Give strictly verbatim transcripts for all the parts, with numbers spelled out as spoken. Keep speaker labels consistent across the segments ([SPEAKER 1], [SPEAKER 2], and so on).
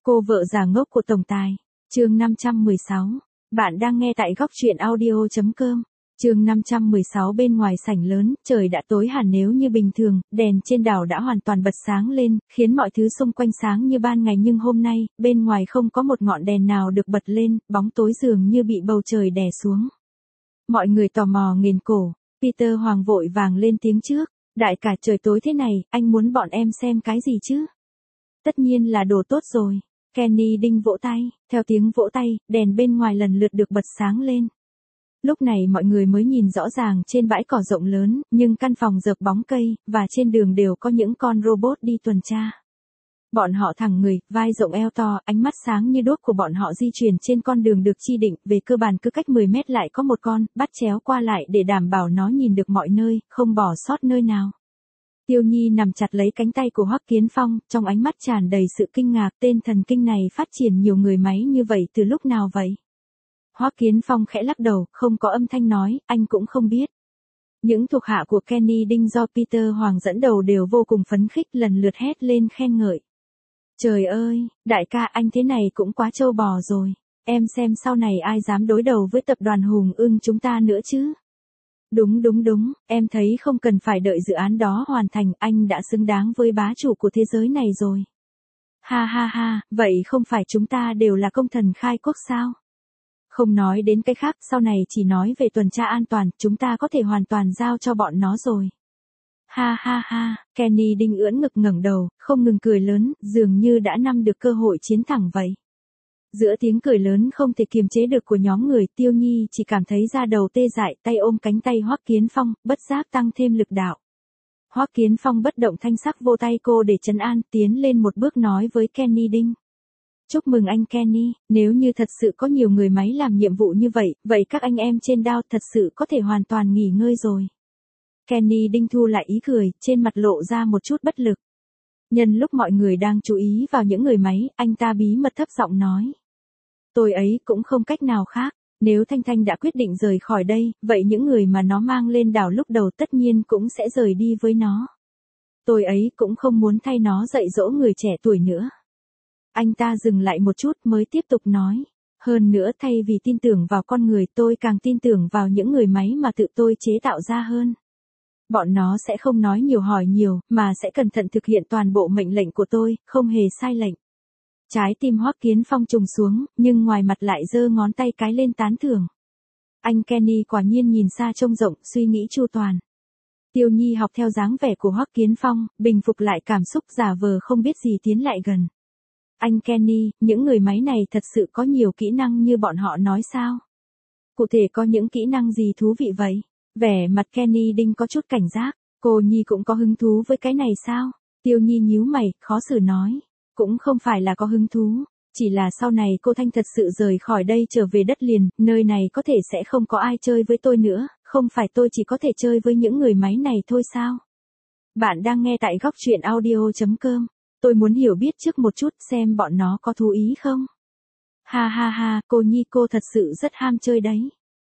[SPEAKER 1] Cô vợ già ngốc của tổng tài. Chương năm trăm mười sáu. Bạn đang nghe tại góc truyện audio chấm com. Chương năm trăm mười sáu. Bên ngoài sảnh lớn, trời đã tối hẳn nếu như bình thường, đèn trên đảo đã hoàn toàn bật sáng lên, khiến mọi thứ xung quanh sáng như ban ngày, nhưng hôm nay, bên ngoài không có một ngọn đèn nào được bật lên, bóng tối dường như bị bầu trời đè xuống. Mọi người tò mò nghền cổ, Peter Hoàng vội vàng lên tiếng trước. Đại ca, trời tối thế này, anh muốn bọn em xem cái gì chứ? Tất nhiên là đồ tốt rồi. Kenny Đinh vỗ tay, theo tiếng vỗ tay, đèn bên ngoài lần lượt được bật sáng lên. Lúc này mọi người mới nhìn rõ ràng trên bãi cỏ rộng lớn, nhưng căn phòng rợp bóng cây, và trên đường đều có những con robot đi tuần tra. Bọn họ thẳng người, vai rộng eo to, ánh mắt sáng như đuốc của bọn họ di chuyển trên con đường được chi định, về cơ bản cứ cách mười mét lại có một con, bắt chéo qua lại để đảm bảo nó nhìn được mọi nơi, không bỏ sót nơi nào. Tiêu Nhi nằm chặt lấy cánh tay của Hoắc Kiến Phong, trong ánh mắt tràn đầy sự kinh ngạc, tên thần kinh này phát triển nhiều người máy như vậy từ lúc nào vậy? Hoắc Kiến Phong khẽ lắc đầu, không có âm thanh nói, anh cũng không biết. Những thuộc hạ của Kenny Đinh do Peter Hoàng dẫn đầu đều vô cùng phấn khích, lần lượt hét lên khen ngợi. Trời ơi, đại ca, anh thế này cũng quá trâu bò rồi. Em xem sau này ai dám đối đầu với tập đoàn Hùng Ưng chúng ta nữa chứ? Đúng đúng đúng, em thấy không cần phải đợi dự án đó hoàn thành, anh đã xứng đáng với bá chủ của thế giới này rồi. Ha ha ha, vậy không phải chúng ta đều là công thần khai quốc sao? Không nói đến cái khác, sau này chỉ nói về tuần tra an toàn, chúng ta có thể hoàn toàn giao cho bọn nó rồi. Ha ha ha, Kenny Đinh ưỡn ngực ngẩng đầu, không ngừng cười lớn, dường như đã nắm được cơ hội chiến thắng vậy. Giữa tiếng cười lớn không thể kiềm chế được của nhóm người, Tiêu Nhi chỉ cảm thấy da đầu tê dại, tay ôm cánh tay Hoắc Kiến Phong, bất giác tăng thêm lực đạo. Hoắc Kiến Phong bất động thanh sắc vô tay cô để trấn an, tiến lên một bước nói với Kenny Đinh. Chúc mừng anh Kenny, nếu như thật sự có nhiều người máy làm nhiệm vụ như vậy, vậy các anh em trên đao thật sự có thể hoàn toàn nghỉ ngơi rồi. Kenny Đinh thu lại ý cười, trên mặt lộ ra một chút bất lực. Nhân lúc mọi người đang chú ý vào những người máy, anh ta bí mật thấp giọng nói. Tôi ấy cũng không cách nào khác, nếu Thanh Thanh đã quyết định rời khỏi đây, vậy những người mà nó mang lên đảo lúc đầu tất nhiên cũng sẽ rời đi với nó. Tôi ấy cũng không muốn thay nó dạy dỗ người trẻ tuổi nữa. Anh ta dừng lại một chút mới tiếp tục nói. Hơn nữa, thay vì tin tưởng vào con người, tôi càng tin tưởng vào những người máy mà tự tôi chế tạo ra hơn. Bọn nó sẽ không nói nhiều hỏi nhiều, mà sẽ cẩn thận thực hiện toàn bộ mệnh lệnh của tôi, không hề sai lệnh. Trái tim Hoắc Kiến Phong trùng xuống, nhưng ngoài mặt lại giơ ngón tay cái lên tán thưởng. Anh Kenny quả nhiên nhìn xa trông rộng, suy nghĩ chu toàn. Tiêu Nhi học theo dáng vẻ của Hoắc Kiến Phong, bình phục lại cảm xúc, giả vờ không biết gì tiến lại gần. Anh Kenny, những người máy này thật sự có nhiều kỹ năng như bọn họ nói sao? Cụ thể có những kỹ năng gì thú vị vậy? Vẻ mặt Kenny Đinh có chút cảnh giác, cô Nhi cũng có hứng thú với cái này sao? Tiêu Nhi nhíu mày, khó xử nói. Cũng không phải là có hứng thú, chỉ là sau này cô Thanh thật sự rời khỏi đây trở về đất liền, nơi này có thể sẽ không có ai chơi với tôi nữa, không phải tôi chỉ có thể chơi với những người máy này thôi sao? Bạn đang nghe tại góc truyện audio chấm com. Tôi muốn hiểu biết trước một chút xem bọn nó có thú ý không? Ha ha ha, cô Nhi cô thật sự rất ham chơi đấy.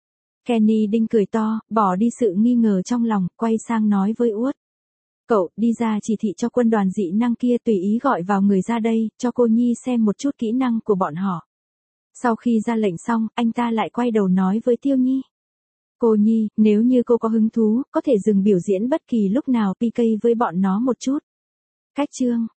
[SPEAKER 1] Kenny Đinh cười to, bỏ đi sự nghi ngờ trong lòng, quay sang nói với Uất. Cậu, đi ra chỉ thị cho quân đoàn dị năng kia tùy ý gọi vào người ra đây, cho cô Nhi xem một chút kỹ năng của bọn họ. Sau khi ra lệnh xong, anh ta lại quay đầu nói với Tiêu Nhi. Cô Nhi, nếu như cô có hứng thú, có thể dừng biểu diễn bất kỳ lúc nào pê ca với bọn nó một chút. Cách chương.